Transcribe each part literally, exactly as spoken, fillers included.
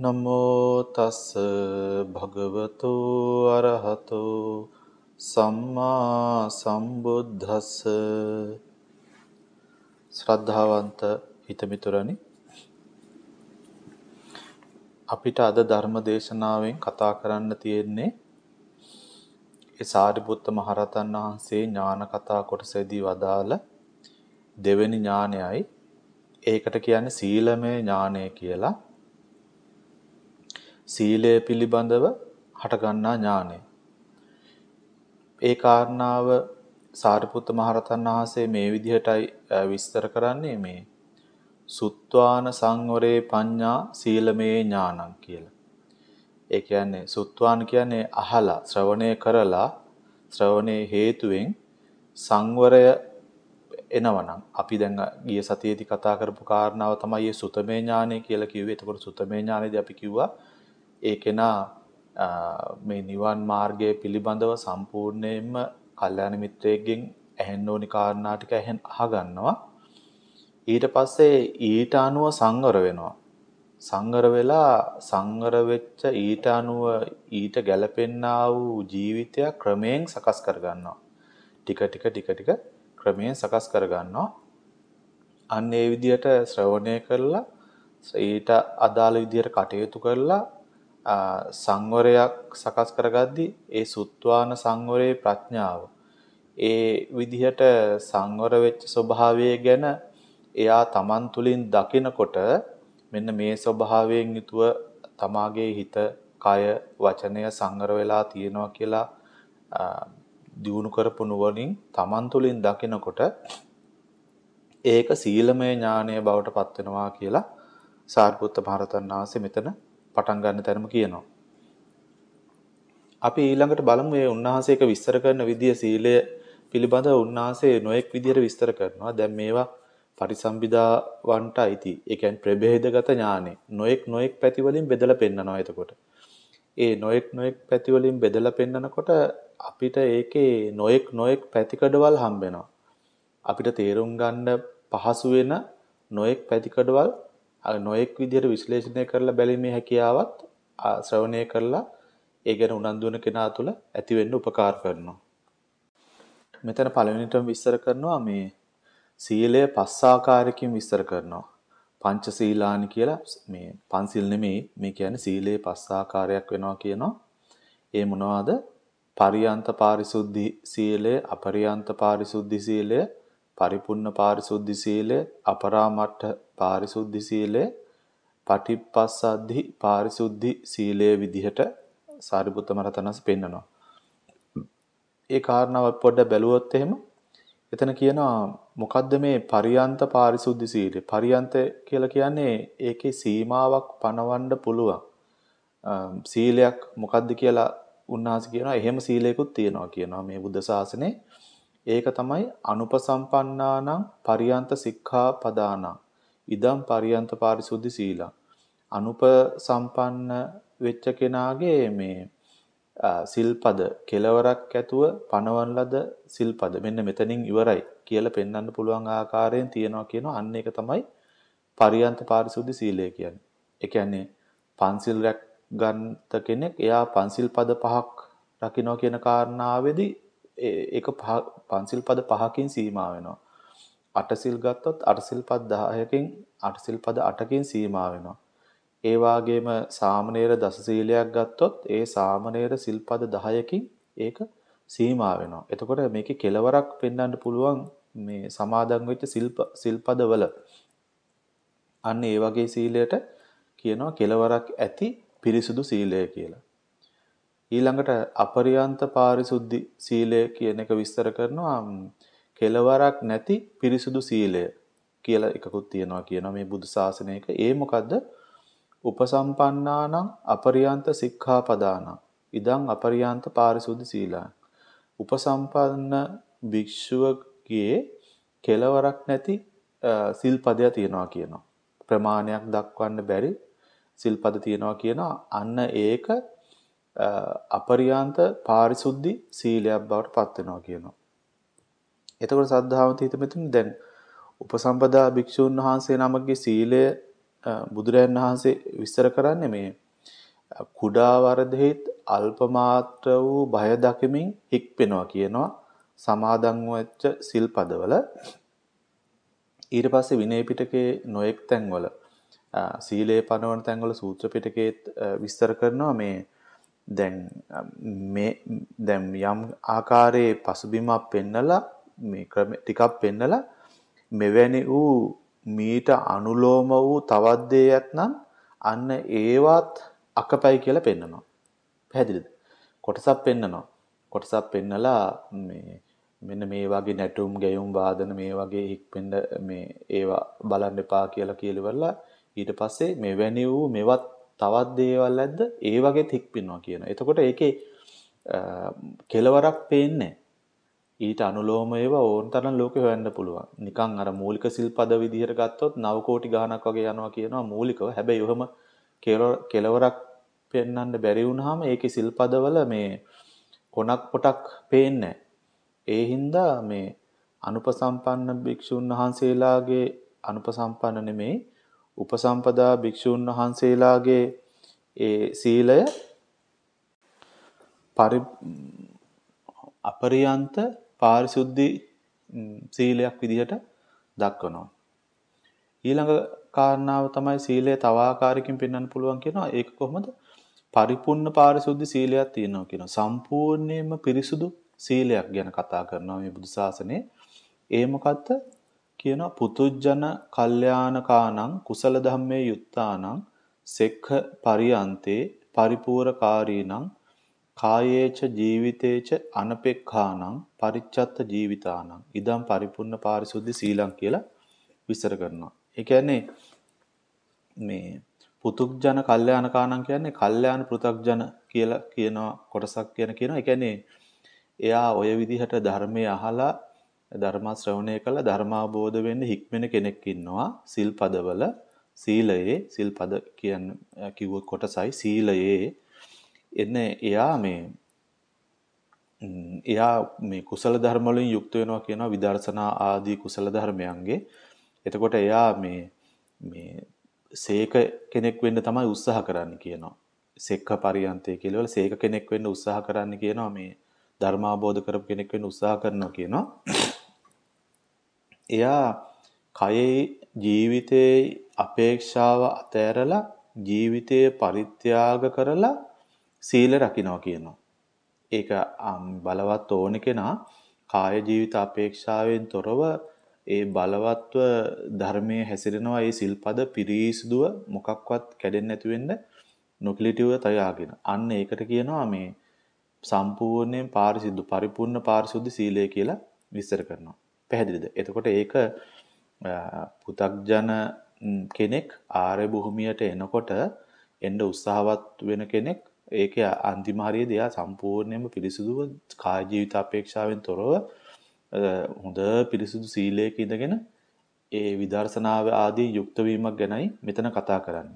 නමෝ තස් භගවතු අරහතෝ සම්මා සම්බුද්දස්ස. ශ්‍රද්ධාවන්ත හිතමිතුරනි, අපිට අද ධර්ම දේශනාවෙන් කතා කරන්න තියෙන්නේ ඒ සාරිපුත්ත මහරහතන් වහන්සේ ඥාන කතා කොටසේදී වදාළ දෙවෙනි ඥානයයි. ඒකට කියන්නේ සීලමය ඥානය කියලා. සීලය පිළිබඳව හටගන්නා ඥානය. ඒ කාරණාව සාරිපුත්ත මහරහතන් වහන්සේ මේ විදිහටයි විස්තර කරන්නේ, මේ සුත්වාන සංවරේ පඤ්ඤා සීලමේ ඥානං කියලා. ඒ කියන්නේ සුත්වාන කියන්නේ අහලා ශ්‍රවණය කරලා ශ්‍රවණයේ හේතුවෙන් සංවරය එනවනම්, අපි දැන් ගිය සතියේදී කතා කරපු කාරණාව තමයි මේ සුතමේ ඥානය කියලා කිව්වේ. එතකොට සුතමේ ඥානයේදී අපි කිව්වා ඒකේනා මේ නිවන් මාර්ගය පිළිබඳව සම්පූර්ණයෙන්ම කල්යාණ මිත්‍රයෙක්ගෙන් ඇහෙන්න ඕනි කාරණා ටික ඇහෙන් අහගන්නවා. ඊට පස්සේ ඊට අනුව සංවර වෙනවා. සංවර වෙලා සංවර වෙච්ච ඊට අනුව ඊට ගැලපෙන්නා වූ ජීවිතයක් ක්‍රමයෙන් සකස් කරගන්නවා. ටික ටික ටික ටික ක්‍රමයෙන් සකස් කරගන්නවා. අන්න ඒ විදිහට ශ්‍රවණය කරලා ඊට අදාළ විදිහට කටයුතු කරලා සංවරයක් සකස් කරගද්දී ඒ සුත්වාන සංවරයේ ප්‍රඥාව ඒ විදිහට සංවර වෙච්ච ස්වභාවය ගැන එයා තමන් තුළින් දකිනකොට මෙන්න මේ ස්වභාවයෙන් යුතුව තමාගේ හිත, කය, වචනය සංවර වෙලා තියෙනවා කියලා දියුණු කරපු නුවණින් තමන් තුළින් දකිනකොට ඒක සීලමය ඥානය බවට පත් වෙනවා කියලා සාරිපුත්ත මහරහතන් වහන්සේ මෙතන පටන් ගන්න තැනම කියනවා. අපි ඊළඟට බලමු මේ උන්වහන්සේක විස්තර කරන විදිය සීලය පිළිබඳව උන්වහන්සේ නොඑක් විදියට විස්තර කරනවා. දැන් මේවා පරිසම්බිදාවන්ට අයිති. ඒ කියන්නේ ප්‍රභේදගත ඥානෙ. නොඑක් නොඑක් පැති වලින් බෙදලා පෙන්නනවා. එතකොට ඒ නොඑක් නොඑක් පැති වලින් බෙදලා පෙන්නනකොට අපිට ඒකේ නොඑක් නොඑක් පැතිකඩවල් හම්බ වෙනවා. අපිට තේරුම් ගන්න පහසු වෙන නොඑක් පැතිකඩවල් නොඑක් විදියට විශ්ලේෂණය කරලා බැලීමේ හැකියාවත් ශ්‍රවණය කරලා ඒ ගැන උනන්දු වෙන කෙනා තුළ ඇති වෙන්න උපකාර කරනවා. මෙතන පළවෙනිටම විස්තර කරනවා මේ සීලය පස් ආකාරයකින් විස්තර කරනවා. පංච සීලානි කියලා. මේ පන්සිල් නෙමෙයි, මේ කියන්නේ සීලේ පස් ආකාරයක් වෙනවා කියනවා. ඒ මොනවාද? පරියන්ත පාරිශුද්ධි සීලය, අපරියන්ත පාරිශුද්ධි සීලය, පරිපූර්ණ පාරිශුද්ධි සීලය, අපරාමට්ඨ පාරිශුද්ධි සීලය, පටිපස්සද්ධි පාරිශුද්ධි සීලය විදිහට සාරිපුත්ත මහරහතන් වහන්සේ පෙන්නනවා. ඒ කාරණාව පොඩ්ඩක් බැලුවොත් එහෙම එතන කියනවා මොකද්ද මේ පරියන්ත පාරිශුද්ධි සීලය? පරියන්ත කියලා කියන්නේ ඒකේ සීමාවක් පනවන්න පුළුවන් සීලයක් මොකද්ද කියලා උන්වහන්සේ කියනවා. එහෙම සීලයකුත් තියෙනවා කියනවා මේ බුද්ධ ශාසනේ. ඒක තමයි අනුපසම්පන්නානං පරියන්ත සික්ඛාපදානං ඉදම් පරියන්ත පාරිශුද්ධි සීලං. අනුපසම්පන්න වෙච්ච කෙනාගේ මේ සිල්පද කෙලවරක් ඇතුව පනවන ලද සිල්පද මෙන්න මෙතනින් ඉවරයි කියලා පෙන්වන්න පුළුවන් ආකාරයෙන් තියනවා කියනවා. අන්න ඒක තමයි පරියන්ත පාරිශුද්ධි සීලය කියන්නේ. ඒ කියන්නේ පන්සිල් රැක් ගන්නත කෙනෙක් එයා පන්සිල් පද පහක් රකින්න කියන කාරණාවේදී ඒක පන්සිල් පද පහකින් සීමා වෙනවා. අටසිල් ගත්තොත් අටසිල් පද දහයකින් අටසිල් පද අටකින් සීමා වෙනවා. ඒ වාගේම සාමණේර දස සීලයක් ගත්තොත් ඒ සාමණේර සිල්පද දහයකින් ඒක සීමා වෙනවා. එතකොට මේකේ කෙලවරක් පෙන්වන්න පුළුවන් මේ සමාදන් වෙච්ච සිල්ප සිල්පදවල. අන්න ඒ වගේ සීලයට කියනවා කෙලවරක් ඇති පිරිසුදු සීලය කියලා. ඊළඟට අපරියන්ත පාරිශුද්ධි සීලය කියන එක විස්තර කරනවා කෙලවරක් නැති පිරිසුදු සීලය කියලා එකකුත් තියෙනවා කියනවා මේ බුදු ශාසනයක. ඒ මොකද්ද? උපසම්පන්නානං අපරියන්ත සික්ඛාපදානං ඉදං අපරියන්ත පාරිශුද්ධි සීලං. උපසම්පන්න භික්ෂුවගේ කෙලවරක් නැති සිල්පදයක් තියෙනවා කියනවා. ප්‍රමාණයක් දක්වන්න බැරි සිල්පද තියෙනවා කියනවා. අන්න ඒක අපරියන්ත පාරිශුද්ධි සීලයක් බවට පත් වෙනවා කියනවා. එතකොට සද්ධාවන්ත හිත මෙතන දැන් උපසම්පදා භික්ෂුන් වහන්සේ නමකගේ සීලය බුදුරයන් වහන්සේ විස්තර කරන්නේ මේ කුඩා වරදෙහිත් අල්ප මාත්‍ර වූ බය දකිමින් හික්පෙනවා කියනවා සමාදන් වෙච්ච සිල්පදවල. ඊට පස්සේ විනය පිටකේ නොඑක් තැන්වල සීලේ පනවන තැන්වල සූත්‍ර පිටකේත් විස්තර කරනවා මේ දැන් මේ දැන් යම් ආකාරයේ පසුබිමක් පෙන්නලා මේ ක්‍රම ටිකක් පෙන්නලා මෙවැනි වූ මීට අනුලෝම වූ තවත් දෙයක් නම් අන්න ඒවත් අකපයි කියලා පෙන්නනවා. පැහැදිලිද? කොටසක් පෙන්නනවා. කොටසක් පෙන්නලා මේ මෙන්න මේ වගේ නැටුම් ගැයුම් වාදන මේ වගේ හික්පෙන්න මේ ඒවා බලන්න එපා කියලා කියලාවලා ඊට පස්සේ මෙවැනි වූ මෙවත් තවත් දේවල් ඇද්ද ඒ වගේත් හික්පිනවා කියනවා. එතකොට ඒකේ කෙලවරක් පේන්නේ ඊට අනුලෝම ඒවා ඕන තරම් ලෝකේ හොයන්න පුළුවන්. නිකන් අර මූලික සිල්පද විදිහට ගත්තොත් නව කෝටි ගාණක් වගේ යනවා කියනවා මූලිකව. හැබැයි ඔහම කෙලවරක් පෙන්වන්න බැරි වුණාම ඒකේ සිල්පදවල මේ කොනක් පොටක් පේන්නේ. ඒ හින්දා මේ අනුපසම්පන්න භික්ෂුන් වහන්සේලාගේ අනුපසම්පන්න නෙමෙයි උපසම්පදා භික්ෂුන් වහන්සේලාගේ ඒ සීලය පරි අපරියන්ත පාරිශුද්ධි සීලයක් විදිහට දක්වනවා. ඊළඟ කාරණාව තමයි සීලය තව ආකාරයකින් පෙන්වන්න පුළුවන් කියනවා. ඒක කොහොමද? පරිපූර්ණ පාරිශුද්ධි සීලයක් තියෙනවා කියනවා. සම්පූර්ණයෙන්ම පිරිසුදු සීලයක් ගැන කතා කරනවා මේ බුදු සාසනේ. ඒ මොකද්ද? කියනවා පුතුජන කල්යාණකානං කුසල ධම්මේ යුත්තානං සෙක්ඛ පරියන්තේ පරිපූර්ණකාරීනං කායේච ජීවිතේච අනපෙක්ඛානං පරිච්ඡත්ත ජීවිතානං ඉදම් පරිපූර්ණ පාරිශුද්ධි සීලං කියලා විස්තර කරනවා. ඒ කියන්නේ මේ පුතුජන කල්යාණකානං කියන්නේ කල්යාණ පෘථග්ජන කියලා කියන කොටසක් කියන කියනවා. ඒ කියන්නේ එයා ඔය විදිහට ධර්මයේ අහලා ධර්ම ශ්‍රවණය කළා ධර්මාබෝධ වෙන්න හික්මෙන කෙනෙක් ඉන්නවා. සිල්පදවල සීලයේ සිල්පද කියන කිව්වොත් කොටසයි සීලයේ එන්නේ එයා මේ එයා මේ කුසල ධර්ම වලින් යුක්ත වෙනවා කියනවා විදර්ශනා ආදී කුසල ධර්මයන්ගේ. එතකොට එයා මේ මේ සේක කෙනෙක් වෙන්න තමයි උත්සාහ කරන්න කියනවා. සෙක්ඛ පරියන්තේ කියලා වල සේක කෙනෙක් වෙන්න උත්සාහ කරන්න කියනවා මේ ධර්මාබෝධ කරපු කෙනෙක් වෙන්න උත්සාහ කරනවා කියනවා. එයා කයේ ජීවිතයේ අපේක්ෂාව අතෑරලා ජීවිතයේ පරිත්‍යාග කරලා සීල රකින්නවා කියනවා. ඒක බලවත් ඕන කෙනා කාය ජීවිත අපේක්ෂාවෙන් තොරව ඒ බලවත්ව ධර්මයේ හැසිරෙනවා. ඒ සිල්පද පිරිසිදුව මොකක්වත් කැඩෙන්නේ නැති වෙන්න නොකිලිටිව තයාගෙන. අන්න ඒකට කියනවා මේ සම්පූර්ණයෙන් පාරිශුද්ධ පරිපූර්ණ පාරිශුද්ධ සීලය කියලා විස්තර කරනවා. පැහැදිලිද? එතකොට ඒක පුතග්ජන කෙනෙක් ආර්ය භූමියට එනකොට එන්න උත්සාහවත් වෙන කෙනෙක් ඒකේ අන්තිම හරියේදී එයා සම්පූර්ණයෙන්ම පිරිසුදුව කාය ජීවිත අපේක්ෂාවෙන් තොරව හොඳ පිරිසුදු සීලයක ඉඳගෙන ඒ විදර්ශනාව ආදී යුක්ත වීමක් ගැනයි මෙතන කතා කරන්නේ.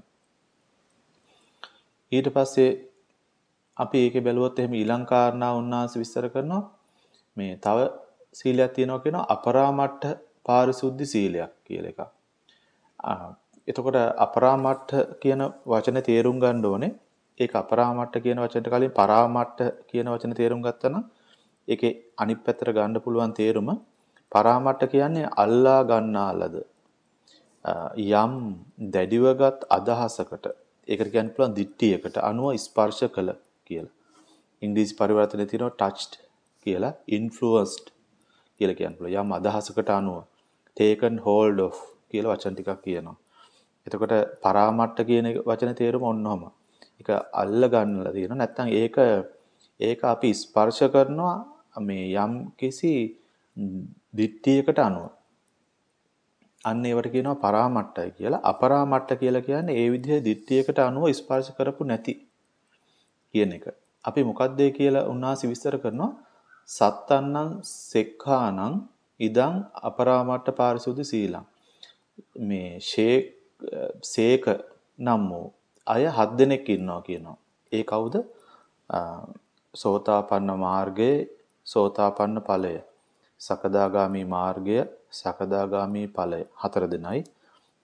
ඊට පස්සේ අපි ඒකේ බැලුවොත් එහෙම ඊළඟ කාරණා උන්වහන්සේ විස්තර කරනවා මේ තව සීලයක් තියෙනවා කියනවා අපරාමට්ඨ පාරිශුද්ධි සීලයක් කියලා එකක්. එතකොට අපරාමට්ඨ කියන වචනේ තේරුම් ගන්න ඕනේ. ඒක අපරාමට්ඨ කියන වචනට කලින් පරාමට්ඨ කියන වචනේ තේරුම් ගත්තා නම් ඒකේ අනිත් පැත්තට ගන්න පුළුවන් තේරුම පරාමට්ඨ කියන්නේ අල්ලා ගන්නාලද යම් දැඩිවගත් අදහසකට ඒකට කියන්න පුළුවන් දිට්ඨියකට අනුව ස්පර්ශ කළ කියලා. ඉංග්‍රීසි පරිවර්තනයේ තියෙනවා touched කියලා influenced කියලා කියන්න පුළුවන්. යම් අදහසකට අනුව taken hold of කියලා වචන ටිකක් කියනවා. එතකොට පරාමට්ඨ කියන වචනේ තේරුම ඔන්නෝම. ඒක අල්ල ගන්නලා තියෙනවා. නැත්නම් ඒක ඒක අපි ස්පර්ශ කරනවා මේ යම් කිසි දිට්ඨියකට අනුව. අන්න ඒවට කියනවා පරාමට්ඨයි කියලා. අපරාමට්ඨ කියලා කියන්නේ ඒ විදිහේ දිට්ඨියකට අනුව ස්පර්ශ කරපු නැති කියන එක. අපි මොකක්ද කියලා උන්වහන්සේ විස්තර කරනවා. සත්තන්නං සෙක්ඛානං ඉදං අපරාමට්ඨ පාරිශුද්ධ සීලං. මේ ෂේක් සේක නම් වූ අය හත් දෙනෙක් ඉන්නවා කියනවා. ඒ කවුද? සෝතාපන්න මාර්ගයේ සෝතාපන්න ඵලය, සකදාගාමි මාර්ගය, සකදාගාමි ඵලය හතර දෙනයි.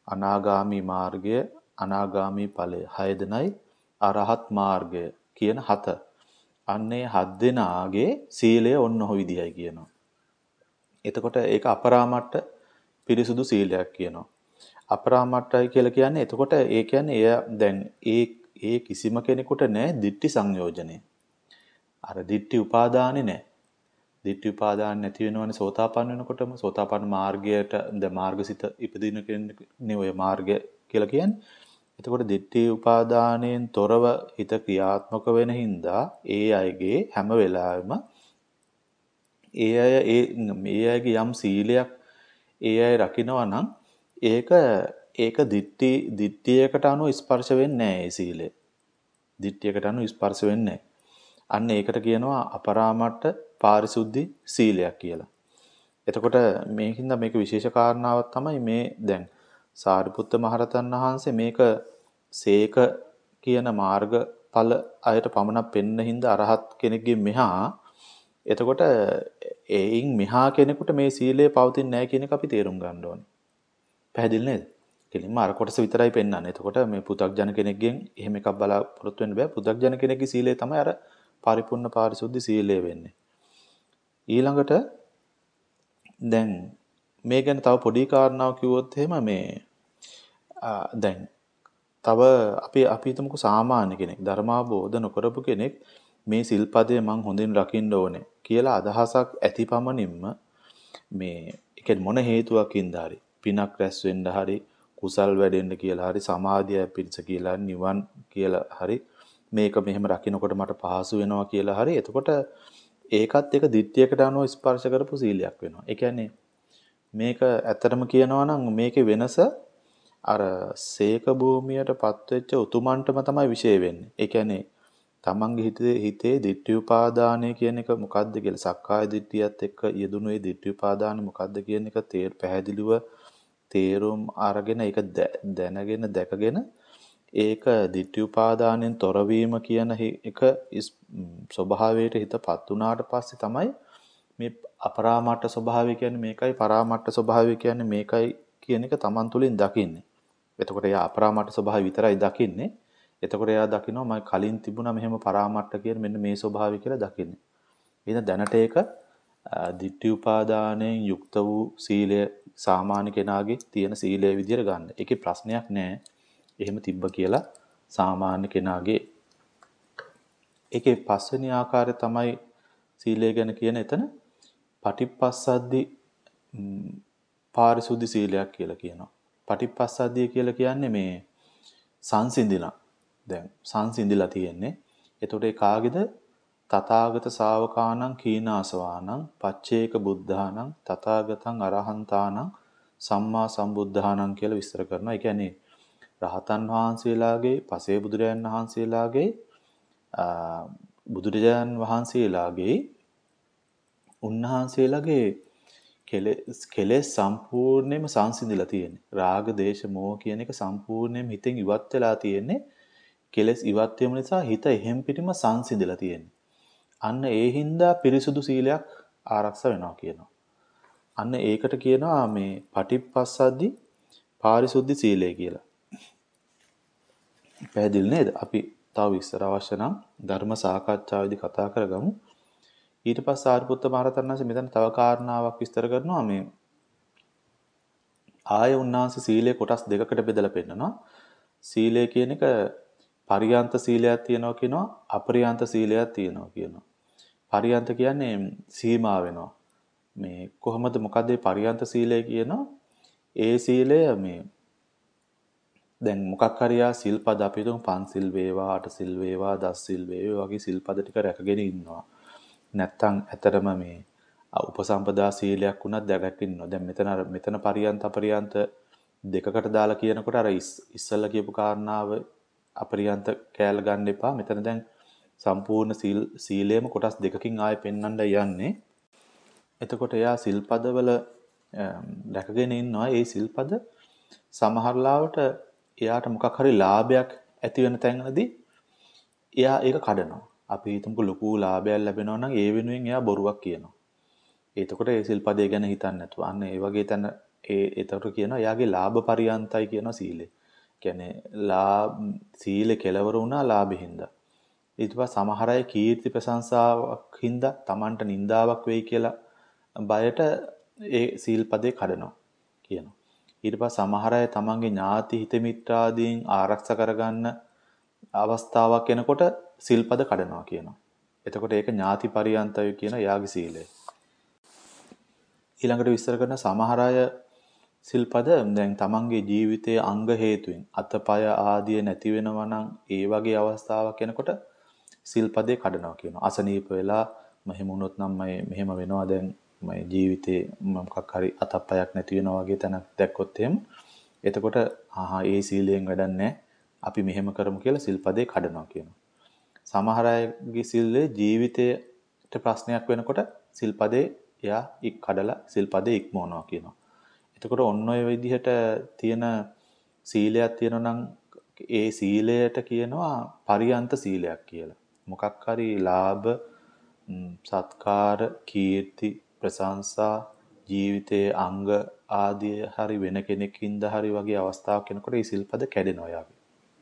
අනාගාමි මාර්ගය, අනාගාමි ඵලය. හය දෙනයි අරහත් මාර්ගය කියන හත. අන්නේ හත් දෙනාගේ සීලය ඔන්න ඔහ විදිහයි කියනවා. එතකොට ඒක අපරාමට්ට පිරිසුදු සීලයක් කියනවා. අපරාමට්ටයි කියලා කියන්නේ එතකොට ඒ කියන්නේ එය දැන් ඒ ඒ කිසිම කෙනෙකුට නැහැ ditthi සංයෝජනේ. අර ditthi උපාදානේ නැහැ. ditthi උපාදාන නැති වෙනවනේ සෝතාපන්න වෙනකොටම සෝතාපන්න මාර්ගයට ද මාර්ගසිත ඉපදින කෙනේ ඔය මාර්ගය කියලා කියන්නේ. එතකොට ditthi උපාදානයෙන් තොරව හිත ක්‍රියාත්මක වෙන හින්දා ඒ අයගේ හැම වෙලාවෙම ඒ අය ඒ මේ අයගේ යම් සීලයක් ඒ අය රකින්නවා නම් ඒක ඒක ditthi ditthියකට අනුව ස්පර්ශ වෙන්නේ නැහැ ඒ සීලය. ditthියකට අනුව ස්පර්ශ වෙන්නේ නැහැ. අන්න ඒකට කියනවා අපරාමට්ට පාරිශුද්ධි සීලයක් කියලා. එතකොට මේකින්ද මේක විශේෂ කාරණාවක් තමයි මේ දැන් සාරිපුත්ත මහරතන් වහන්සේ මේක සේක කියන මාර්ගඵල අයට පමණක් පෙන්න හින්දා අරහත් කෙනෙක්ගේ මෙහා එතකොට එයින් මෙහා කෙනෙකුට මේ සීලය පවතින්නේ නැහැ කියන එක අපි තේරුම් ගන්න ඕනේ. පැහැදිලි නේද? කෙලින්ම අර කොටස විතරයි පෙන්වන්නේ. එතකොට මේ පු탁ජන කෙනෙක්ගෙන් එහෙම එකක් බලාපොරොත්තු වෙන්න බෑ. පු탁ජන කෙනෙක්ගේ සීලය තමයි අර පරිපූර්ණ පාරිශුද්ධ සීලය වෙන්නේ. ඊළඟට දැන් මේ ගැන තව පොඩි කාරණාවක් කිව්වොත් එහෙම මේ දැන් තව අපි අපි හිතමුකෝ සාමාන්‍ය කෙනෙක් ධර්මාබෝධ නොකරපු කෙනෙක් මේ සිල්පදය මං හොඳින් රකින්න ඕනේ කියලා අදහසක් ඇතිපමණින්ම මේ ඒ කියන්නේ මොන හේතුවකින්ද හරි පිනක් රැස් වෙන්න හරි කුසල් වැඩෙන්න කියලා හරි සමාධිය පිණිස කියලා නිවන් කියලා හරි මේක මෙහෙම රකින්නකොට මට පහසු වෙනවා කියලා හරි එතකොට ඒකත් එක ditthියකට අනුව ස්පර්ශ කරපු සීලයක් වෙනවා. ඒ කියන්නේ මේක ඇත්තටම කියනවා නම් මේකේ වෙනස අර සේක භූමියටපත් වෙච්ච උතුමන්ටම තමයි විශේෂ වෙන්නේ. ඒ කියන්නේ තමන්ගේ හිතේ හිතේ ditthi උපාදානය කියන එක මොකද්ද කියලා සක්කාය දිට්ඨියත් එක්ක යෙදුණු ඒ ditthi උපාදාන මොකද්ද කියන එක තේර පැහැදිලිව තේරුම් අරගෙන ඒක දැනගෙන දැකගෙන ඒක ditthi උපාදානෙන් තොරවීම කියන එක ස්වභාවයට හිතපත් උනාට පස්සේ තමයි මේ අපරාමට්ට ස්වභාවය කියන්නේ මේකයි පරාමට්ට ස්වභාවය කියන්නේ මේකයි කියන එක Taman තුලින් දකින්නේ. එතකොට එයා අපරාමට්ට ස්වභාවය විතරයි දකින්නේ. එතකොට එයා දකිනවා මම කලින් තිබුණා මෙහෙම පරාමට්ට කියන මෙන්න මේ ස්වභාවය කියලා දකින්නේ. එහෙනම් දැනට ඒක ditthi උපාදානයෙන් යුක්ත වූ සීලය සාමාන්‍ය කෙනාගේ තියෙන සීලය විදිහට ගන්න. ඒකේ ප්‍රශ්නයක් නැහැ. එහෙම තිබ්බ කියලා සාමාන්‍ය කෙනාගේ ඒකේ පස්වෙනි ආකාරය තමයි සීලය ගැන කියන එතන පටිපස්සද්දි පාරිශුද්ධ සීලයක් කියලා කියනවා. පටිපස්සද්දිය කියලා කියන්නේ මේ සංසිඳිලා. දැන් සංසිඳිලා තියෙන්නේ. එතකොට ඒ කාගේද? තථාගත ශාවකානං කීනාසවානං පච්චේක බුද්ධානං තථාගතං අරහන්තානං සම්මා සම්බුද්ධානං කියලා විස්තර කරනවා. ඒ කියන්නේ රහතන් වහන්සේලාගේ පසේ බුදුරයන් වහන්සේලාගේ බුදුරජාන් වහන්සේලාගේ උන්වහන්සේලාගේ කෙලෙස් කෙලෙස් සම්පූර්ණයෙන්ම සංසිඳිලා තියෙන්නේ. රාග, දේශ, මෝහ කියන එක සම්පූර්ණයෙන්ම හිතෙන් ඉවත් වෙලා තියෙන්නේ. කෙලෙස් ඉවත් වීම නිසා හිත එහෙම් පිටිම සංසිඳිලා තියෙන්නේ. අන්න ඒ හින්දා පිරිසුදු සීලයක් ආරක්ෂා වෙනවා කියනවා. අන්න ඒකට කියනවා මේ පටිපස්සද්දි පාරිශුද්ධ සීලය කියලා. පැහැදිලි නේද? අපි තව විස්තර අවශ්‍ය නම් ධර්ම සාකච්ඡාවේදී කතා කරගමු. ඊට පස්සේ සාරිපුත්ත මහරහතන් වහන්සේ මෙතන තව කාරණාවක් විස්තර කරනවා මේ ආය උන්වහන්සේ සීලය කොටස් දෙකකට බෙදලා පෙන්නනවා. සීලය කියන එක පරියන්ත සීලයක් තියෙනවා කියනවා අපරියන්ත සීලයක් තියෙනවා කියනවා. පරියන්ත කියන්නේ සීමා වෙනවා. මේ කොහොමද මොකද මේ පරියන්ත සීලය කියනවා? ඒ සීලය මේ දැන් මොකක් හරි ආ සිල්පද අපි හිතමු පන්සිල් වේවා අට සිල් වේවා දස සිල් වේවා වගේ සිල්පද ටික රැකගෙන ඉන්නවා. නැත්තම් ඇතරම මේ උපසම්පදා සීලයක් වුණත් දැකගෙන ඉන්නවා. දැන් මෙතන මෙතන පරියන්ත අපරියන්ත දෙකකට දාලා කියනකොට අර ඉස්සල්ලා කියපු කාරණාව අපරියන්ත කෑල්ල ගන්න එපා. මෙතන දැන් සම්පූර්ණ සීල් සීලයම කොටස් දෙකකින් ආයෙ පෙන්වන්න යන්නේ. එතකොට එයා සිල්පදවල දැකගෙන ඉන්නවා. ඒ සිල්පද සමහරලාවට එයාට මොකක් හරි ලාභයක් ඇති වෙන තැනදී එයා ඒක කඩනවා. අපි හිතමුකෝ ලොකු ලාභයක් ලැබෙනවා නම් ඒ වෙනුවෙන් එයා බොරුවක් කියනවා. එතකොට ඒ සිල්පදේ ගැන හිතන්නේ නැතුව අන්න ඒ වගේ තැන ඒ එතකොට කියනවා එයාගේ ලාභ පරියන්තයි කියනවා සීලය. කියන්නේ ලාභ සීලේ කෙලවර වුණා ලාභෙහිඳ. ඊට පස්සේ සමහර අය කීර්ති ප්‍රශංසාවක් හින්දා Tamanට නින්දාවක් වෙයි කියලා බයට ඒ සීල්පදේ කඩනවා කියනවා. ඊට පස්සේ සමහර අය Tamanගේ ඥාති හිත මිත්‍රාදීන් ආරක්ෂා කරගන්න අවස්ථාවක් එනකොට සිල්පද කඩනවා කියනවා. එතකොට ඒක ඥාති පරියන්තය කියන යාග සීලය. ඊළඟට විස්තර කරන සමහර අය සිල්පද දැන් තමන්ගේ ජීවිතයේ අංග හේතුවෙන් අතපය ආදිය නැති වෙනවා නම් ඒ වගේ අවස්ථාවක් එනකොට සිල්පදේ කඩනවා කියනවා. අසනීප වෙලා මෙහෙම වුණොත් නම් මම මෙහෙම වෙනවා දැන් මම ජීවිතේ මොකක් හරි අතපයක් නැති වෙනවා වගේ තැනක් දැක්කොත් එහෙම එතකොට ආහා ඒ සීලයෙන් වැඩක් නැහැ. අපි මෙහෙම කරමු කියලා සිල්පදේ කඩනවා කියනවා. සමහර අයගේ සිල්ලේ ජීවිතයට ප්‍රශ්නයක් වෙනකොට සිල්පදේ එයා ඉක් කඩලා සිල්පදේ ඉක්මවනවා කියනවා. එතකොට ඔන්න ඔය විදිහට තියෙන සීලයක් තියෙනවා නම් ඒ සීලයට කියනවා පරියන්ත සීලයක් කියලා. මොකක් හරි ලාභ, සත්කාර, කීර්ති, ප්‍රශංසා, ජීවිතයේ අංග ආදී හරි වෙන කෙනෙක්ින්ද හරි වගේ අවස්ථාවක් එනකොට මේ සිල්පද කැඩෙනවා යාගේ.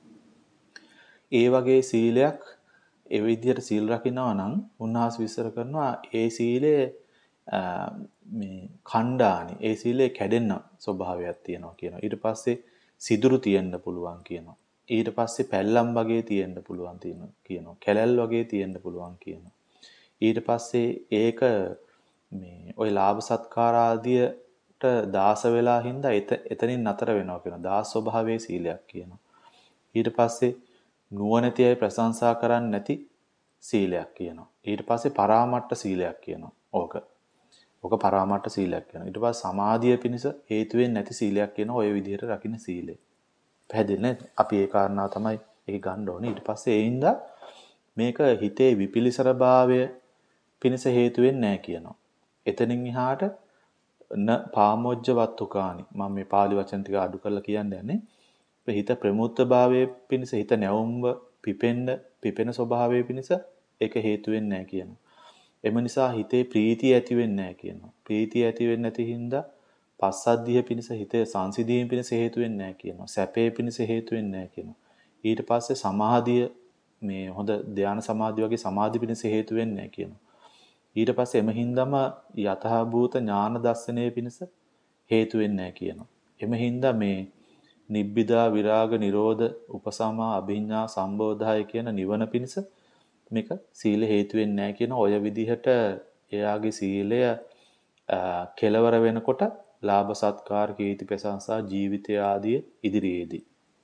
ඒ වගේ සීලයක් ඒ විදිහට සීල් රකින්නවා නම් උන්වහන්සේ විස්තර කරනවා ඒ සීලය මේ ඛණ්ඩානි ඒ සීලේ කැඩෙන්න ස්වභාවයක් තියෙනවා කියනවා. ඊට පස්සේ සිදුරු තියෙන්න පුළුවන් කියනවා. ඊට පස්සේ පැල්ලම් වගේ තියෙන්න පුළුවන් කියනවා. කැලැල් වගේ තියෙන්න පුළුවන් කියනවා. ඊට පස්සේ ඒක මේ ওই ලාභ සත්කාර ආදියට දාස වෙලා හින්දා එතනින් නතර වෙනවා කියනවා. දාස ස්වභාවයේ සීලයක් කියනවා. ඊට පස්සේ නුවණැති අය ප්‍රශංසා කරන්නේ නැති සීලයක් කියනවා. ඊට පස්සේ පරාමට්ට සීලයක් කියනවා. ඕක. ඕක පරාමට්ට සීලයක් කියනවා. ඊට පස්සේ සමාධිය පිණිස හේතු වෙන්නේ නැති සීලයක් කියනවා. ඔය විදිහට රකින්න සීලය. පැහැදිලි නේද? අපි ඒ කාරණාව තමයි ඒක ගන්න ඕනේ. ඊට පස්සේ ඒින්ද මේක හිතේ විපිලිසරභාවය පිණිස හේතු වෙන්නේ නැහැ කියනවා. එතනින් එහාට න පාමොජ්ජ වත්තුකානි. මම මේ පාලි වචන ටික අඩු කරලා කියන්න යන්නේ. හිත ප්‍රමුත්තභාවයේ පිණිස හිත නැවුම්ව පිපෙන්න පිපෙන ස්වභාවයේ පිණිස ඒක හේතු වෙන්නේ නැහැ කියනවා. එම නිසා හිතේ ප්‍රීතිය ඇති වෙන්නේ නැහැ කියනවා. ප්‍රීතිය ඇති වෙන්නේ නැති හින්දා පස්සද්ධිය පිණිස හිතේ සංසිඳීම පිණිස හේතු වෙන්නේ නැහැ කියනවා. සැපේ පිණිස හේතු වෙන්නේ නැහැ කියනවා. ඊට පස්සේ සමාධිය මේ හොඳ ධානා සමාධිය වගේ සමාධි පිණිස හේතු වෙන්නේ නැහැ කියනවා. ඊට පස්සේ එම හින්දාම යතහභූත ඥාන දර්ශනයේ පිණිස හේතු වෙන්නේ නැහැ කියනවා. එම හින්දා මේ නිබ්බිදා විරාග නිරෝධ උපසමා අභිඥා සම්බෝධය කියන නිවන පිණිස මේක සීල හේතු වෙන්නේ නැහැ කියන ඔය විදිහට එයාගේ සීලය කෙලවර වෙනකොට ලාභ සත්කාර කීර්ති ප්‍රශංසා ජීවිතය ආදී ඉදිරියේදී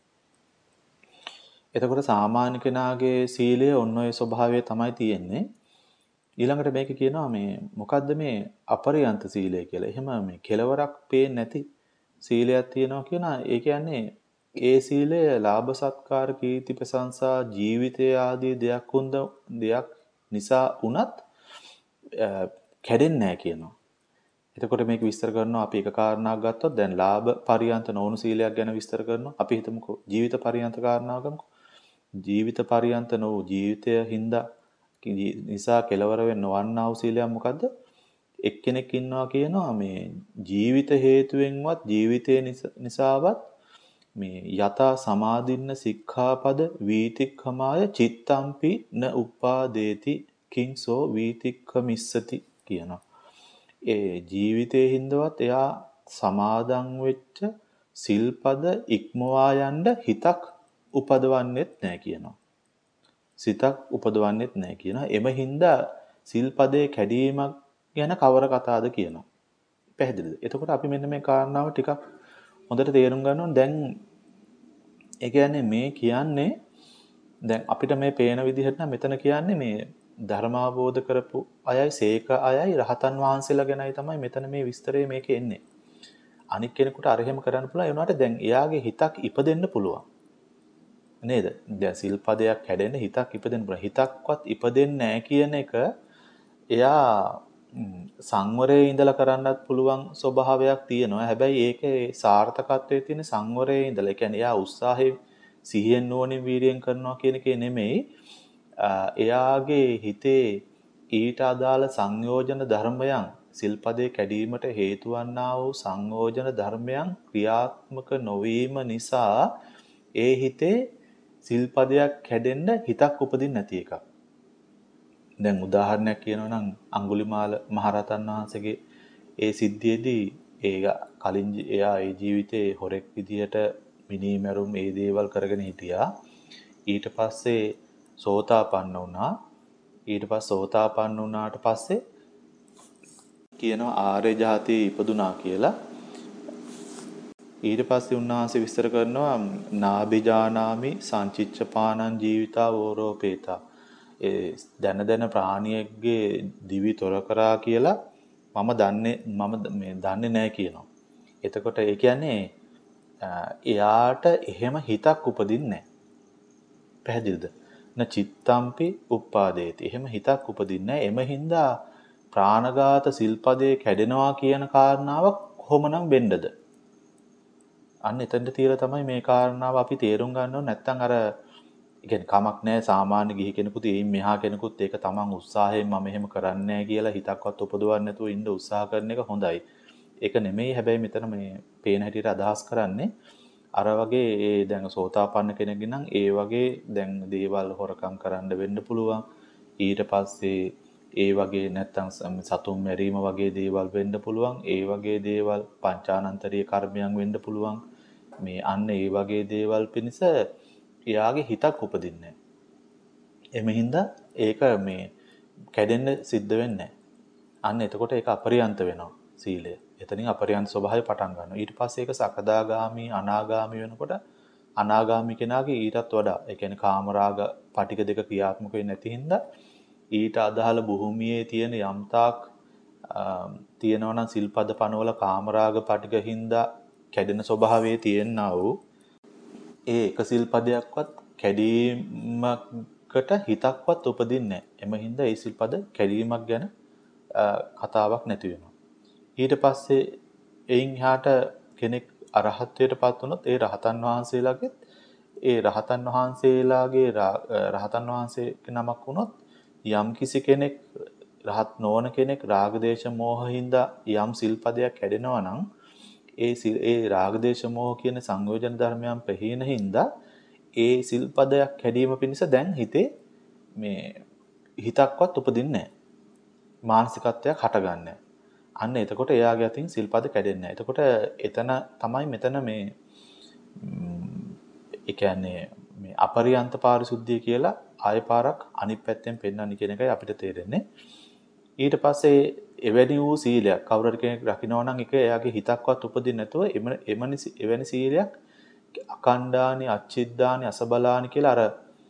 එතකොට සාමාන්‍ය කෙනාගේ සීලය ඔන්න ඔය ස්වභාවය තමයි තියෙන්නේ. ඊළඟට මේක කියනවා මේ මොකද්ද මේ අපරියන්ත සීලය කියලා. එහෙම මේ කෙලවරක් පේන්නේ නැති සීලයක් තියෙනවා කියන ඒ කියන්නේ ඒ සීලය ලාභ සත්කාර කීර්ති ප්‍රශංසා ජීවිතය ආදී දෙයක් හොඳ දෙයක් නිසා උනත් කැඩෙන්නේ නැහැ කියනවා. එතකොට මේක විස්තර කරනවා අපි එක කාරණාවක් ගත්තොත් දැන් ලාභ පරියන්ත නොවුණු සීලයක් ගැන විස්තර කරනවා. අපි හිතමුකෝ ජීවිත පරියන්ත කාරණාව ගමුකෝ. ජීවිත පරියන්ත නොවු ජීවිතය හින්දා නිසා කෙලවර වෙන්න නොවන්නා වූ සීලයක් මොකද්ද? එක්කෙනෙක් ඉන්නවා කියනවා මේ ජීවිත හේතුවෙන්වත් ජීවිතේ නිසාවත් මේ යතා සමාදින්න සික්ඛාපද වීතික්ඛමාය චිත්තම්පි න උපාදේති කිංසෝ වීතික්ඛමිස්සති කියනවා. ඒ ජීවිතේ හින්දවත් එයා සමාදන් වෙච්ච සිල්පද ඉක්මවා යන්න හිතක් උපදවන්නෙත් නැහැ කියනවා. සිතක් උපදවන්නෙත් නැහැ කියනවා. එම හින්දා සිල්පදේ කැඩීමක් ගැන කවර කතාවද කියනවා. පැහැදිලිද? එතකොට අපි මෙන්න මේ කාරණාව ටිකක් හොඳට තේරුම් ගන්න ඕනේ. දැන් ඒ කියන්නේ මේ කියන්නේ දැන් අපිට මේ පේන විදිහට නම් මෙතන කියන්නේ මේ ධර්මාවබෝධ කරපු අයයි සීක අයයි රහතන් වහන්සේලා ගැනයි තමයි මෙතන මේ විස්තරය මේකේ එන්නේ. අනික් කෙනෙකුට අර එහෙම කරන්න පුළුවන්. ඒ වුණාට දැන් එයාගේ හිතක් ඉපදෙන්න පුළුවන්. නේද? දැන් සිල්පදයක් කැඩෙන්න හිතක් ඉපදෙන්න පුළුවන්. හිතක්වත් ඉපදෙන්නේ නැහැ කියන එක එයා සංවරයේ ඉඳලා කරන්නත් පුළුවන් ස්වභාවයක් තියෙනවා. හැබැයි ඒකේ සාර්ථකත්වයේ තියෙන සංවරයේ ඉඳලා. ඒ කියන්නේ එයා උත්සාහයෙන් සිහියෙන් නුවණින් වීර්යයෙන් කරනවා කියන එකේ නෙමෙයි. එයාගේ හිතේ ඊට අදාළ සංයෝජන ධර්මයන් සිල්පදේ කැඩීමට හේතු වන්නා වූ සංයෝජන ධර්මයන් ක්‍රියාත්මක නොවීම නිසා ඒ හිතේ සිල්පදයක් කැඩෙන්න හිතක් උපදින්නේ නැති එකක්. දැන් උදාහරණයක් කියනවා නම් අඟුලිමාල මහරහතන් වහන්සේගේ ඒ සිද්ධියේදී ඒ කලින් එයා ඒ ජීවිතේ හොරෙක් විදියට මිනී මැරුම් ඒ දේවල් කරගෙන හිටියා. ඊට පස්සේ සෝතාපන්න වුණා. ඊට පස්සේ සෝතාපන්න වුණාට පස්සේ කියනවා ආර්ය ජාතිය ඉපදුනා කියලා. ඊට පස්සේ උන්වහන්සේ විස්තර කරනවා නාබිජානාමි සංචිච්ඡපානං ජීවිතා වෝරෝපේතා. ඒ දන දන ප්‍රාණියෙක්ගේ දිවි තොර කරා කියලා මම දන්නේ මම මේ දන්නේ නැහැ කියනවා. එතකොට ඒ කියන්නේ එයාට එහෙම හිතක් උපදින්නේ නැහැ. පැහැදිලිද? න චිත්තම්පි උප්පාදේති. එහෙම හිතක් උපදින්නේ නැහැ. එම හින්දා ප්‍රාණඝාත සිල්පදේ කැඩෙනවා කියන කාරණාවක් කොහොමනම් වෙන්නද? අන්න එතනට තියලා තමයි මේ කාරණාව අපි තේරුම් ගන්න ඕනේ. නැත්තම් අර කියන්නේ කමක් නැහැ සාමාන්‍ය ගිහි කෙනෙකුට එයින් මෙහා කෙනෙකුත් ඒක තමන් උත්සාහයෙන් මම එහෙම කරන්නේ නැහැ කියලා හිතක්වත් උපදවන්න නැතුව ඉන්න උත්සාහ කරන එක හොඳයි. ඒක නෙමෙයි හැබැයි මෙතන මේ පේන හැටියට අදහස් කරන්නේ අර වගේ ඒ දැන් සෝතාපන්න කෙනෙක්ගේ නම් ඒ වගේ දැන් දේවල් හොරකම් කරන්න වෙන්න පුළුවන්. ඊට පස්සේ ඒ වගේ නැත්තම් සතුන් මැරීම වගේ දේවල් වෙන්න පුළුවන්. ඒ වගේ දේවල් පංචානන්තරීය කර්මයන් වෙන්න පුළුවන්. මේ අන්න ඒ වගේ දේවල් පිණිස එයාගේ හිතක් උපදින්නේ නැහැ. එමෙ හින්දා ඒක මේ කැඩෙන්න සිද්ධ වෙන්නේ නැහැ. අන්න එතකොට ඒක අපරියන්ත වෙනවා සීලය. එතනින් අපරියන්ත ස්වභාවය පටන් ගන්නවා. ඊට පස්සේ ඒක සකදාගාමි අනාගාමි වෙනකොට අනාගාමි කෙනාගේ ඊටත් වඩා ඒ කියන්නේ කාමරාග පටික දෙක ක්‍රියාත්මක වෙන්නේ නැති හින්දා ඊට අදාළ භූමියේ තියෙන යම්තාක් තියෙනවා නම් සිල්පද පනවල කාමරාග පටික හින්දා කැඩෙන ස්වභාවයේ තියෙනා වූ ඒ එක සිල්පදයක්වත් කැඩීමකට හිතක්වත් උපදින්නේ නැහැ. එම හින්දා ඒ සිල්පද කැඩීමක් ගැන කතාවක් නැති වෙනවා. ඊට පස්සේ එයින් එහාට කෙනෙක් අරහත්ත්වයටපත් වුණොත් ඒ රහතන් වහන්සේලාගෙත් ඒ රහතන් වහන්සේලාගේ රහතන් වහන්සේ නමක් වුණොත් යම් කිසි කෙනෙක් රහත් නොවන කෙනෙක් රාග දේශ මොහ හින්දා යම් සිල්පදයක් කැඩෙනවා නම් ඒ ඒ රාග දේශ මොහ කියන සංයෝජන ධර්මයන් ප්‍රහීන හින්දා ඒ සිල්පදයක් කැඩීම පිණිස දැන් හිතේ මේ හිතක්වත් උපදින්නේ නැහැ. මානසිකත්වයක් හටගන්නේ. අන්න එතකොට එයාගේ අතින් සිල්පද කැඩෙන්නේ නැහැ. එතකොට එතන තමයි මෙතන මේ ඒ කියන්නේ මේ අපරියන්ත පාරිශුද්ධිය කියලා ආය පාරක් අනිත් පැත්තෙන් පෙන්වන්න කියන එකයි අපිට තේරෙන්නේ. ඊට පස්සේ එවැනි වූ සීලයක් කවුරු හරි කෙනෙක් රකින්නවා නම් ඒක එයාගේ හිතක්වත් උපදින්නේ නැතුව එම එමනි එවැනි සීලයක් අකණ්ඩානි අච්චිද්දානි අසබලානි කියලා අර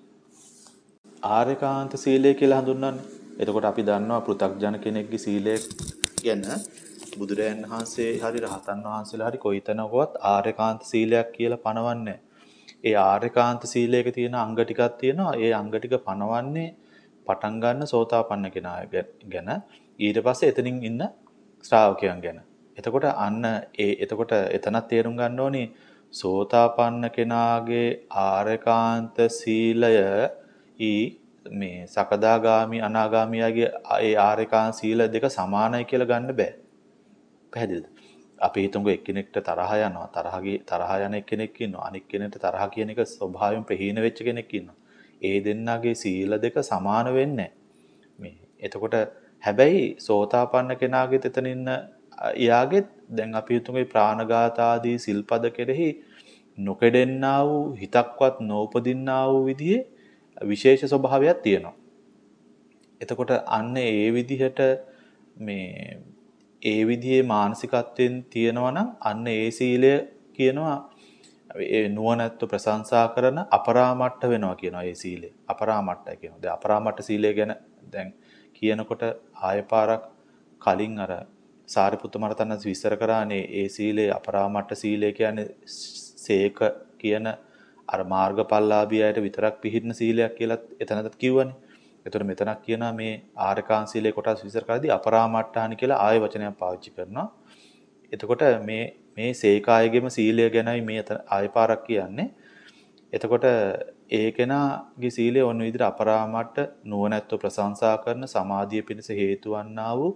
ආර්යකාන්ත සීලය කියලා හඳුන්වන්නේ. එතකොට අපි දන්නවා පෘථග්ජන කෙනෙක්ගේ සීලය ගැන බුදුරයන් වහන්සේ හරි රහතන් වහන්සේලා හරි කොයිතනකවත් ආර්යකාන්ත සීලයක් කියලා පනවන්නේ. ඒ ආර්යකාන්ත සීලයක තියෙන අංග ටිකක් තියෙනවා. ඒ අංග ටික පනවන්නේ පටන් ගන්න සෝතාපන්න කෙනා ගැන ඊට පස්සේ එතනින් ඉන්න ශ්‍රාවකයන් ගැන. එතකොට අන්න ඒ එතකොට එතනත් තේරුම් ගන්න ඕනේ සෝතාපන්න කෙනාගේ ආර්යකාන්ත සීලය ඊ මේ සකදාගාමි අනාගාමියාගේ ඒ ආර්යකාන්ත සීල දෙක සමානයි කියලා ගන්න බෑ. පැහැදිලිද? අපි හිතමු එක්කෙනෙක්ට තරහ යනවා. තරහගේ තරහ යන එක්කෙනෙක් ඉන්නවා. අනික් කෙනෙක්ට තරහ කියන එක ස්වභාවයෙන් ප්‍රහීන වෙච්ච කෙනෙක් ඉන්නවා. ඒ දෙන්නගේ සීල දෙක සමාන වෙන්නේ මේ. එතකොට හැබැයි සෝතාපන්න කෙනාගේ තෙතන ඉන්න යාගෙත් දැන් අපි හිතමු ප්‍රාණඝාත ආදී සිල්පද කෙරෙහි නොකඩෙන්නා වූ හිතක්වත් නොඋපදින්නා වූ විදිහේ විශේෂ ස්වභාවයක් තියෙනවා. එතකොට අන්න ඒ විදිහට මේ ඒ විදිහේ මානසිකත්වයෙන් තියෙනවා නම් අන්න ඒ සීලය කියනවා ඒ නුවණැත්ත ප්‍රශංසා කරන අපරාමට්ඨ වෙනවා කියනවා ඒ සීලය. අපරාමට්ඨයි කියනවා. දැන් අපරාමට්ඨ සීලය ගැන දැන් කියනකොට ආය පාරක් කලින් අර සාරිපුත්ත මහරහතන් වහන්සේ විස්තර කරානේ ඒ සීලේ අපරාමට්ඨ සීලය කියන්නේ සේක කියන අර මාර්ගඵලලාභී අයට විතරක් පිළිහින්න සීලයක් කියලා එතනදත් කිව්වනේ. එතකොට මෙතනක් කියනවා මේ ආරකාන් සීලේ කොටස් විස්තර කරද්දී අපරාමට්ඨානි කියලා ආය වචනයක් පාවිච්චි කරනවා. එතකොට මේ මේ සේකායගෙම සීලය ගැනයි මේ ආය පාරක් කියන්නේ. එතකොට ඒ කෙනාගේ සීලය ඔන්න විදිහට අපරාමට්ඨ නුවණැත්ව ප්‍රශංසා කරන සමාධිය පිණිස හේතු වන්නා වූ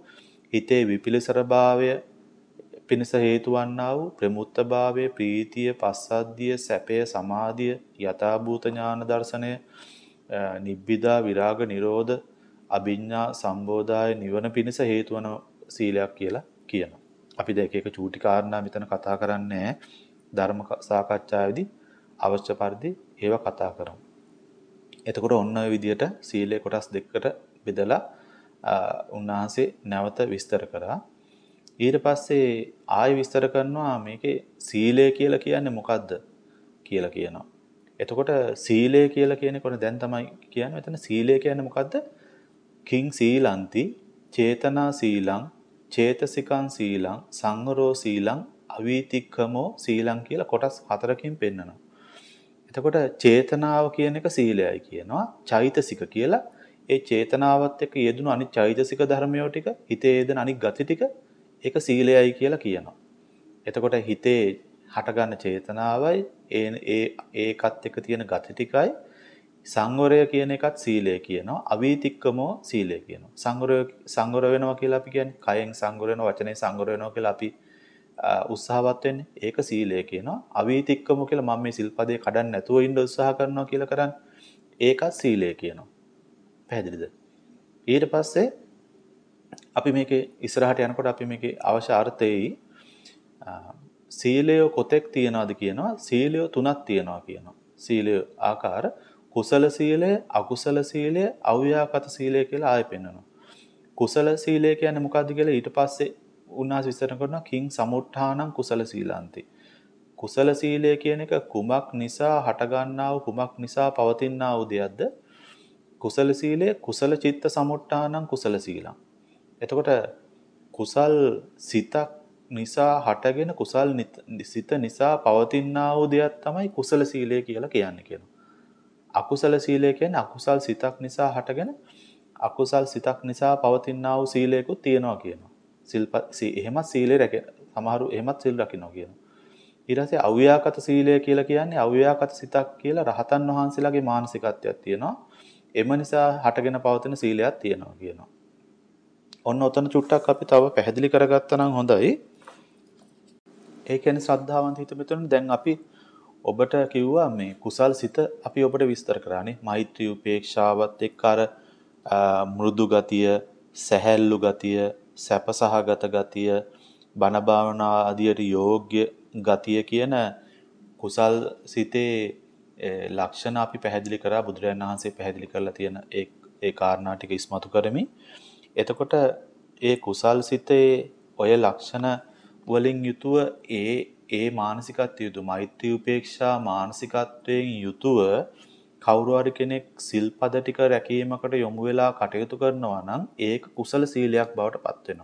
හිතේ විපිලිසරභාවය පිණිස හේතු වන්නා වූ ප්‍රමුත්තභාවය, ප්‍රීතිය, පස්සද්ධිය, සැපය, සමාධිය, යථාභූත ඥාන දර්ශනය, නිබ්බිදා, විරාග, නිරෝධ, අභිඥා, සම්බෝධාය නිවන පිණිස හේතු වන සීලයක් කියලා කියනවා. අපි දැන් එක එක චූටි කාරණා මෙතන කතා කරන්නේ ධර්ම සාකච්ඡාවේදී අවශ්‍ය පරිදි ඒවා කතා කරමු. එතකොට ඔන්න ඔය විදිහට සීලේ කොටස් දෙකකට බෙදලා උන්වහන්සේ නැවත විස්තර කරා. ඊට පස්සේ ආයෙ විස්තර කරනවා මේකේ සීලය කියලා කියන්නේ මොකද්ද කියලා කියනවා. එතකොට සීලය කියලා කියනකොට දැන් තමයි කියන්නේ මෙතන සීලය කියන්නේ මොකද්ද? කිං සීලಂತಿ චේතනා සීලං චේතසිකං සීලං සංවරෝ සීලං අවීතික්කමෝ සීලං කියලා කොටස් හතරකින් පෙන්නනවා. එතකොට චේතනාව කියන එක සීලයයි කියනවා. චෛතසික කියලා ඒ චේතනාවත් එක්ක යෙදුණු අනිත් චෛතසික ධර්මයෝ ටික හිතේ යෙදෙන අනිත් ගති ටික ඒක සීලයයි කියලා කියනවා. එතකොට හිතේ හටගන්න චේතනාවයි ඒ ඒ ඒකත් එක්ක තියෙන ගති ටිකයි සංවරය කියන එකත් සීලය කියනවා. අවීතික්කමෝ සීලය කියනවා. සංවරය සංවර වෙනවා කියලා අපි කියන්නේ කයෙන් සංවර වෙනවා, වචනේ සංවර වෙනවා කියලා අපි උත්සාහවත් වෙන්නේ. ඒක සීලය කියනවා. අවීතික්කමෝ කියලා මම මේ සිල්පදේ කඩන්න නැතුව ඉන්න උත්සාහ කරනවා කියලා කරන්නේ. ඒකත් සීලය කියනවා. පැහැදිලිද? ඊට පස්සේ අපි මේකේ ඉස්සරහට යනකොට අපි මේකේ අවශ්‍ය අර්ථයයි සීලය කොතෙක් තියනවාද කියනවා. සීලය තුනක් තියනවා කියනවා. සීලය ආකාර කුසල සීලය, අකුසල සීලය, අව්‍යාකත සීලය කියලා ආයෙ පෙන්නනවා. කුසල සීලය කියන්නේ මොකද්ද කියලා ඊට පස්සේ උන්වහන්සේ විස්තර කරනවා කිං සමුට්ඨානං කුසල සීලಂತಿ. කුසල සීලය කියන එක කුමක් නිසා හටගන්නා වූ කුමක් නිසා පවතිනා වූ දෙයක්ද? කුසල සීලය කුසල චිත්ත සමුට්ඨානං කුසල සීලං. එතකොට කුසල් සිතක් නිසා හටගෙන කුසල් සිත නිසා පවතිනා වූ දෙයක් තමයි කුසල සීලය කියලා කියන්නේ කියනවා. අකුසල සීලය කියන්නේ අකුසල් සිතක් නිසා හටගෙන අකුසල් සිතක් නිසා පවතිනා වූ සීලයකුත් තියෙනවා කියනවා. සිල්ප එහෙමත් සීලය රැකෙන සමහරු එහෙමත් සීල් රකින්නවා කියනවා. ඊට පස්සේ අව්‍යාකත සීලය කියලා කියන්නේ අව්‍යාකත සිතක් කියලා රහතන් වහන්සේලාගේ මානසිකත්වයක් තියෙනවා. එම නිසා හටගෙන පවතින සීලයක් තියෙනවා කියනවා. ඔන්න ඔතන චුට්ටක් අපි තව පැහැදිලි කරගත්තා නම් හොඳයි. ඒ කියන්නේ ශ්‍රද්ධාවන්ත හිත මෙතන දැන් අපි ඔබට කිව්වා මේ කුසල් සිත අපි ඔබට විස්තර කරානේ. මෛත්‍රී උපේක්ෂාවත් එක්ක අර මෘදු ගතිය, සැහැල්ලු ගතිය, සැපසහගත ගතිය, බණ භාවනා ආදියට යෝග්‍ය ගතිය කියන කුසල් සිතේ ලක්ෂණ අපි පැහැදිලි කරා. බුදුරජාණන් වහන්සේ පැහැදිලි කරලා තියෙන ඒ ඒ කාරණා ටික ඉස්මතු කරමින් එතකොට ඒ කුසල් සිතේ ඔය ලක්ෂණ වලින් යුතුව ඒ ඒ මානසිකත්වය යුතු මෛත්‍රී උපේක්ෂා මානසිකත්වයෙන් යුතුව කවුරු හරි කෙනෙක් සිල්පද ටික රැකීමකට යොමු වෙලා කටයුතු කරනවා නම් ඒක කුසල සීලයක් බවට පත් වෙනවා.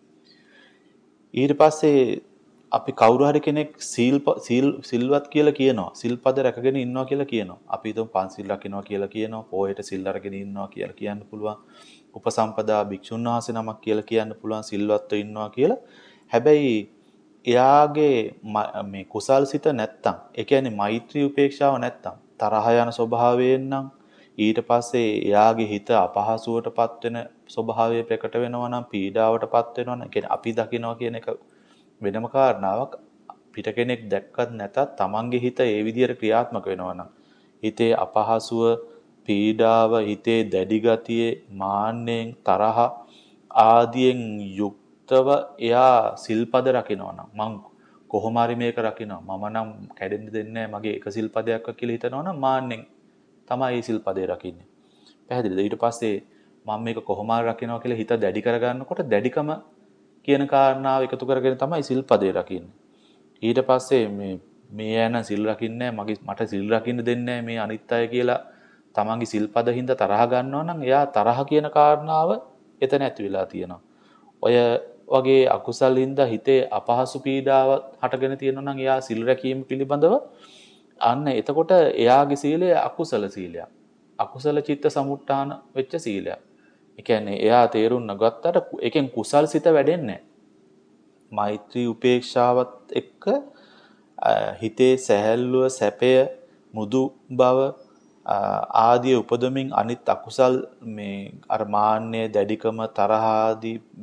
ඊට පස්සේ අපි කවුරු හරි කෙනෙක් සීල් සීල් සිල්වත් කියලා කියනවා. සිල්පද රැකගෙන ඉන්නවා කියලා කියනවා. අපි හිතමු පන්සිල් රකින්නවා කියලා කියනවා. පොයට සිල් අරගෙන ඉන්නවා කියලා කියන්න පුළුවන්. උපසම්පදා භික්ෂුන් වහන්සේ නමක් කියලා කියන්න පුළුවන් සිල්වත්ව ඉන්නවා කියලා. හැබැයි එයාගේ මේ කුසල් සිත නැත්තම්, ඒ කියන්නේ මෛත්‍රී උපේක්ෂාව නැත්තම්, තරහ යන ස්වභාවයෙන් නම් ඊට පස්සේ එයාගේ හිත අපහසුවටපත් වෙන ස්වභාවය ප්‍රකට වෙනවා නම්, පීඩාවටපත් වෙනවා නම්, කියන්නේ අපි දකිනවා කියන එක වෙනම කාරණාවක්. පිට කෙනෙක් දැක්කත් නැතත් තමන්ගේ හිත ඒ විදිහට ක්‍රියාත්මක වෙනවා නම්, හිතේ අපහසුව, පීඩාව, හිතේ දැඩි ගතියේ, මාන්නෙන්, තරහ ආදියෙන් යුක්තව එයා සිල්පද රකින්නවා නම්, මං කොහොම හරි මේක රකින්නවා, මම නම් කැඩෙන්න දෙන්නේ නැහැ මගේ එක සිල්පදයක් කියලා හිතනවා නම් මාන්නෙන් තමයි මේ සිල්පදේ රකින්නේ. පැහැදිලිද? ඊට පස්සේ මම මේක කොහොම හරි රකින්නවා කියලා හිත දැඩි කරගන්නකොට දැඩිකම කියන කාරණාව එකතු කරගෙන තමයි සිල්පදේ රකින්නේ. ඊට පස්සේ මේ මේ යන සිල් රකින්නේ මගේ මට සිල් රකින්න දෙන්නේ මේ අනිත් අය කියලා තමන්ගේ සිල්පද හින්දා තරහ ගන්නවා නම් එයා තරහ කියන කාරණාව එතන ඇති වෙලා තියෙනවා. ඔය වගේ අකුසල් හින්දා හිතේ අපහසු පීඩාව හටගෙන තියෙනවා නම් එයා සිල් රැකීම පිළිබඳව අන්න එතකොට එයාගේ සීලය අකුසල සීලයක්. අකුසල චිත්ත සමුට්ඨාන වෙච්ච සීලයක්. ඒ කියන්නේ එයා තේරුම් නගත්තට එකෙන් කුසල් සිත වැඩෙන්නේ නැහැ. මෛත්‍රී උපේක්ෂාවත් එක්ක හිතේ සැහැල්ලුව, සැපය, මුදු බව ආදී උපදමින් අනිත් අකුසල් මේ අර මාන්නය, දැඩිකම, තරහ ආදී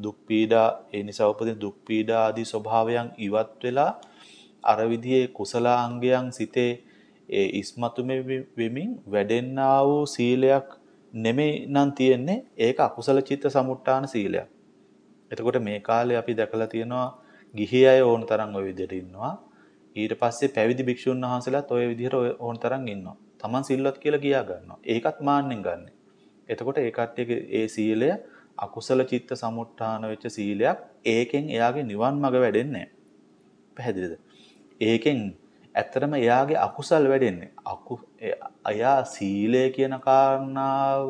දුක් පීඩා ඒ නිසා උපදින දුක් පීඩා ආදී ස්වභාවයන් ඉවත් වෙලා අර විදිහේ කුසලාංගයන් සිතේ ඒ ඉස්මතු වෙමින් වැඩෙන්නා වූ සීලයක් නෙමෙයි නම් තියෙන්නේ ඒක අකුසල චිත්ත සමුට්ඨාන සීලයක්. එතකොට මේ කාලේ අපි දැකලා තියෙනවා ගිහි අය ඕන තරම් ওই විදිහට ඉන්නවා. ඊට පස්සේ පැවිදි භික්ෂුන් වහන්සේලාත් ওই විදිහට ඕන තරම් ඉන්නවා. Taman සිල්වත් කියලා කියා ගන්නවා. ඒකත් මාන්නෙන් ගන්න. එතකොට ඒ කට්ටියගේ ඒ සීලය අකුසල චිත්ත සමුට්ඨාන වෙච්ච සීලයක්. ඒකෙන් එයාගේ නිවන් මඟ වැඩෙන්නේ නැහැ. පැහැදිලිද? ඒකෙන් ඇත්තටම එයාගේ අකුසල් වැඩෙන්නේ. අකු අයා සීලය කියන කාරණාව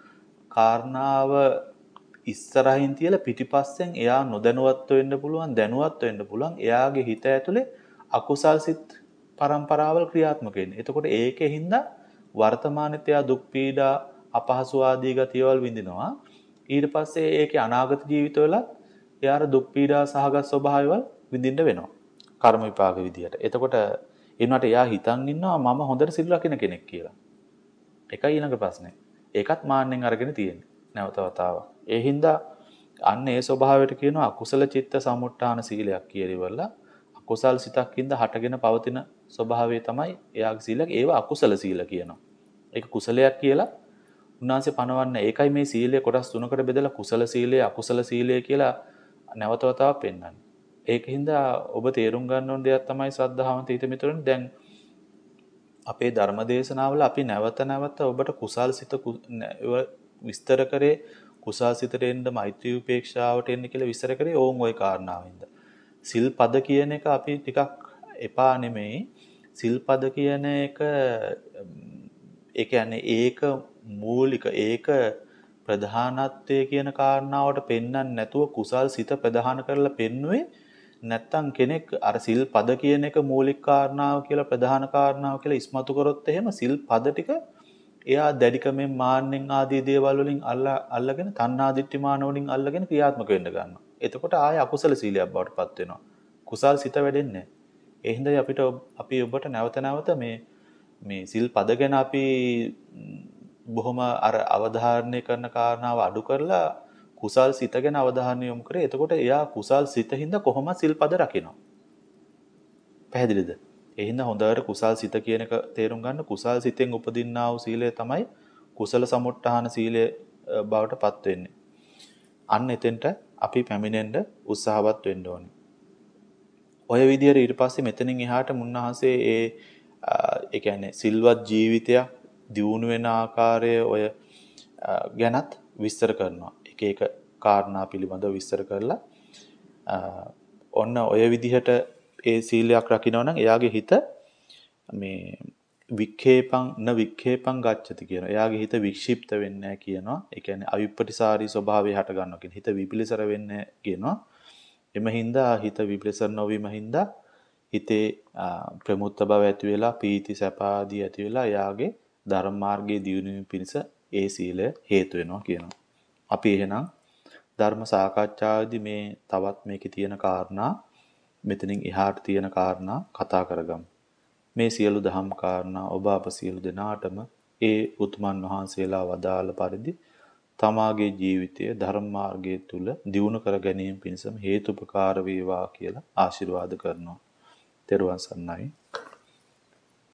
කාරණාව ඉස්සරහින් තියලා පිටිපස්සෙන් එයා නොදැනුවත් වෙන්න පුළුවන් දැනුවත් වෙන්න පුළුවන් එයාගේ හිත ඇතුලේ අකුසල් සිත් පරම්පරාවල් ක්‍රියාත්මක වෙන්නේ. එතකොට ඒකේ හින්දා වර්තමානෙත් එයා දුක් පීඩා අපහසු ආදී ගතියවල් විඳිනවා. ඊට පස්සේ ඒකේ අනාගත ජීවිතවල එයාට දුක් පීඩා සහගත ස්වභාවයවල් විඳින්න වෙනවා. කර්ම විපාක විදියට. එතකොට එනවාට එයා හිතන් ඉන්නවා මම හොඳට සිල් රකින්න කෙනෙක් කියලා. එකයි ඊළඟ ප්‍රශ්නේ. ඒකත් මාන්නෙන් අරගෙන තියෙන්නේ. නැවත වතාවක්. ඒ හින්දා අන්න ඒ ස්වභාවයට කියනවා අකුසල චිත්ත සමුට්ඨාන සීලයක් කියලා. අකුසල් සිතක් හින්දා හටගෙන පවතින ස්වභාවය තමයි එයාගේ සීලයක්. ඒව අකුසල සීල කියනවා. ඒක කුසලයක් කියලා උන්වහන්සේ පනවන්නේ. ඒකයි මේ සීලය කොටස් තුනකට බෙදලා කුසල සීලය, අකුසල සීලය කියලා නැවත වතාවක් පෙන්වන්නේ. ඒකින්ද ඔබ තේරුම් ගන්න ඕන දෙයක් තමයි ශ්‍රද්ධාවන්ත හිත මිතුරනේ දැන් අපේ ධර්ම දේශනාවල අපි නැවත නැවත ඔබට කුසල් සිත විස්තර කරේ කුසල් සිතට එන්න මෛත්‍රී උපේක්ෂාවට එන්න කියලා විස්තර කරේ ඕන් ওই කාරණාවෙන්ද. සිල් පද කියන එක අපි ටිකක් එපා නෙමෙයි. සිල් පද කියන එක ඒ කියන්නේ ඒක මූලික ඒක ප්‍රධානත්වයේ කියන කාරණාවට පෙන්වන්න නැතුව කුසල් සිත ප්‍රධාන කරලා පෙන්නුවේ නැත්තම් කෙනෙක් අර සිල් පද කියන එක මූලික කාරණාව කියලා ප්‍රධාන කාරණාව කියලා ඉස්මතු කරොත් එහෙම සිල් පද ටික එයා දැඩිකමෙන් මාන්නෙන් ආදී දේවල් වලින් අල්ලා අල්ලගෙන තණ්හා දිට්ඨි මාන වලින් අල්ලගෙන ක්‍රියාත්මක වෙන්න ගන්නවා. එතකොට ආය අකුසල සීලයක් බවට පත් වෙනවා. කුසල් සිත වැඩෙන්නේ නැහැ. ඒ හින්දායි අපිට අපි ඔබට නැවත නැවත මේ මේ සිල් පද ගැන අපි බොහොම අර අවධාරණය කරන කාරණාව අඩු කරලා කුසල් සිත ගැන අවධානය යොමු කරේ. එතකොට එයා කුසල් සිතින්ද කොහොමද සිල්පද රකිනවා. පැහැදිලිද? ඒ හින්දා හොඳට කුසල් සිත කියන එක තේරුම් ගන්න. කුසල් සිතෙන් උපදින්නා වූ සීලය තමයි කුසල සමුට්ඨාන සීලය බවට පත් වෙන්නේ. අන්න එතෙන්ට අපි පැමිණෙන්න උත්සාහවත් වෙන්න ඕනේ. ඔය විදිහට ඊට පස්සේ මෙතනින් එහාට මුන්නහන්සේ ඒ ඒ කියන්නේ සිල්වත් ජීවිතයක් දියුණු වෙන ආකාරය ඔය ගැනත් විස්තර කරනවා. එක එක කාරණා පිළිබඳව විස්තර කරලා ඔන්න ඔය විදිහට ඒ සීලයක් රකින්න නම් එයාගේ හිත මේ වික්ඛේපං න වික්ඛේපං ගච්ඡති කියනවා. එයාගේ හිත වික්ෂිප්ත වෙන්නේ නැහැ කියනවා. ඒ කියන්නේ අවිප්පටිසාරී ස්වභාවය හට ගන්නවා කියන හිත විපිලිසර වෙන්නේ කියනවා. එම හින්දා හිත විපිලිසර නොවීම හින්දා හිතේ ප්‍රමුත්ත බව ඇති වෙලා පීති සැප ආදී ඇති වෙලා එයාගේ ධර්ම මාර්ගයේ දියුණුවීම පිණිස ඒ සීලය හේතු වෙනවා කියනවා. අපි එහෙනම් ධර්ම සාකච්ඡාවේදී මේ තවත් මේකේ තියෙන කාරණා මෙතනින් එහාට තියෙන කාරණා කතා කරගමු. මේ සියලු දහම් කාරණා ඔබ අප සියලු දෙනාටම ඒ උතුමන් වහන්සේලා වදාළ පරිදි තමාගේ ජීවිතය ධර්ම මාර්ගයේ තුල දියුණු කර ගැනීම පිණිසම හේතුපකාර වේවා කියලා ආශිර්වාද කරනවා. තෙරුවන් සරණයි.